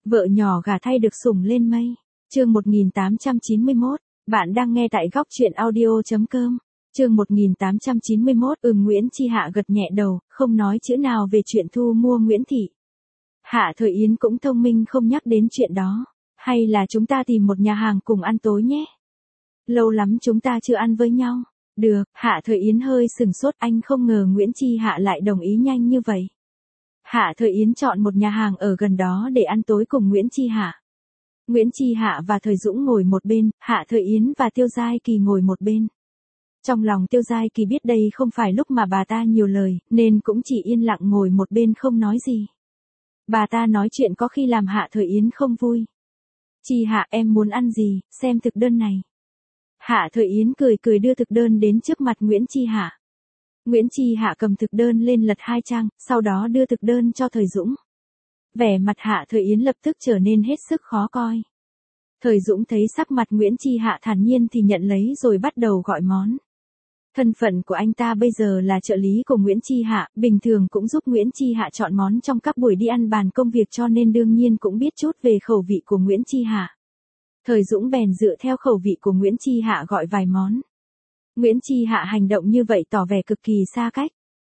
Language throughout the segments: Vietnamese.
Vợ nhỏ gả thay được sủng lên mây. Chương 1891, bạn đang nghe tại góc truyện audio.com. Chương 1891, Nguyễn Chi Hạ gật nhẹ đầu, không nói chữ nào về chuyện thu mua Nguyễn Thị. Hạ Thời Yến cũng thông minh không nhắc đến chuyện đó. Hay là chúng ta tìm một nhà hàng cùng ăn tối nhé. Lâu lắm chúng ta chưa ăn với nhau. Được, Hạ Thời Yến hơi sừng sốt, anh không ngờ Nguyễn Chi Hạ lại đồng ý nhanh như vậy. Hạ Thời Yến chọn một nhà hàng ở gần đó để ăn tối cùng Nguyễn Chi Hạ. Nguyễn Chi Hạ và Thời Dũng ngồi một bên, Hạ Thời Yến và Tiêu Giai Kỳ ngồi một bên. Trong lòng Tiêu Giai Kỳ biết đây không phải lúc mà bà ta nhiều lời, nên cũng chỉ yên lặng ngồi một bên không nói gì. Bà ta nói chuyện có khi làm Hạ Thời Yến không vui. Chi Hạ, em muốn ăn gì, xem thực đơn này. Hạ Thời Yến cười cười đưa thực đơn đến trước mặt Nguyễn Chi Hạ. Nguyễn Chi Hạ cầm thực đơn lên lật 2 trang, sau đó đưa thực đơn cho Thời Dũng. Vẻ mặt Hạ Thời Yến lập tức trở nên hết sức khó coi. Thời Dũng thấy sắc mặt Nguyễn Chi Hạ thản nhiên thì nhận lấy rồi bắt đầu gọi món. Thân phận của anh ta bây giờ là trợ lý của Nguyễn Chi Hạ, bình thường cũng giúp Nguyễn Chi Hạ chọn món trong các buổi đi ăn bàn công việc, cho nên đương nhiên cũng biết chút về khẩu vị của Nguyễn Chi Hạ. Thời Dũng bèn dựa theo khẩu vị của Nguyễn Chi Hạ gọi vài món. Nguyễn Chi Hạ hành động như vậy tỏ vẻ cực kỳ xa cách.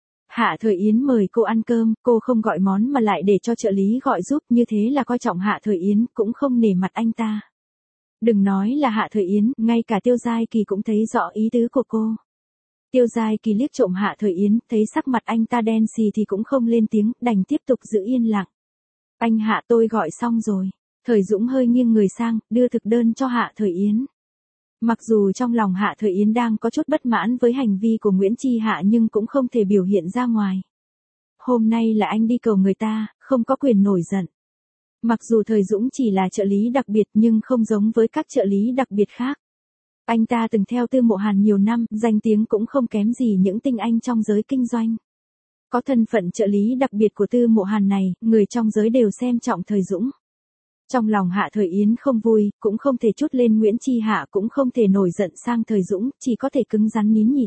Hạ Thời Yến mời cô ăn cơm, cô không gọi món mà lại để cho trợ lý gọi giúp, như thế là coi trọng Hạ Thời Yến, cũng không nể mặt anh ta. Đừng nói là Hạ Thời Yến, ngay cả Tiêu Giai Kỳ cũng thấy rõ ý tứ của cô. Tiêu Giai Kỳ liếc trộm Hạ Thời Yến, thấy sắc mặt anh ta đen xì thì cũng không lên tiếng, đành tiếp tục giữ yên lặng. Anh Hạ, tôi gọi xong rồi. Thời Dũng hơi nghiêng người sang, đưa thực đơn cho Hạ Thời Yến. Mặc dù trong lòng Hạ Thời Yến đang có chút bất mãn với hành vi của Nguyễn Chi Hạ nhưng cũng không thể biểu hiện ra ngoài. Hôm nay là anh đi cầu người ta, không có quyền nổi giận. Mặc dù Thời Dũng chỉ là trợ lý đặc biệt nhưng không giống với các trợ lý đặc biệt khác. Anh ta từng theo Tư Mộ Hàn nhiều năm, danh tiếng cũng không kém gì những tinh anh trong giới kinh doanh. Có thân phận trợ lý đặc biệt của Tư Mộ Hàn này, người trong giới đều xem trọng Thời Dũng. Trong lòng Hạ Thời Yến không vui, cũng không thể trút lên Nguyễn Chi Hạ, cũng không thể nổi giận sang Thời Dũng, chỉ có thể cứng rắn nín nhịn.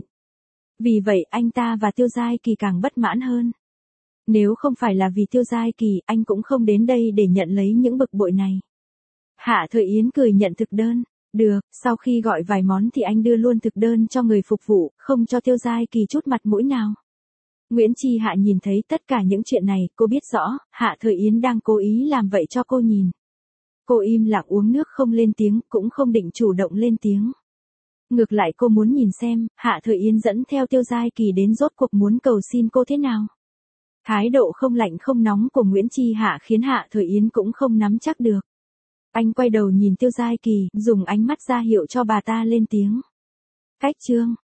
Vì vậy anh ta và Tiêu Giai Kỳ càng bất mãn hơn. Nếu không phải là vì Tiêu Giai Kỳ, anh cũng không đến đây để nhận lấy những bực bội này. Hạ Thời Yến cười nhận thực đơn. Được, sau khi gọi vài món thì anh đưa luôn thực đơn cho người phục vụ, không cho Tiêu Giai Kỳ chút mặt mũi nào. Nguyễn Chi Hạ nhìn thấy tất cả những chuyện này, cô biết rõ, Hạ Thời Yến đang cố ý làm vậy cho cô nhìn. Cô im lặng uống nước không lên tiếng, cũng không định chủ động lên tiếng. Ngược lại cô muốn nhìn xem, Hạ Thời Yến dẫn theo Tiêu Giai Kỳ đến rốt cuộc muốn cầu xin cô thế nào. Thái độ không lạnh không nóng của Nguyễn Chi Hạ khiến Hạ Thời Yến cũng không nắm chắc được. Anh quay đầu nhìn Tiêu Giai Kỳ, dùng ánh mắt ra hiệu cho bà ta lên tiếng. Cách chương.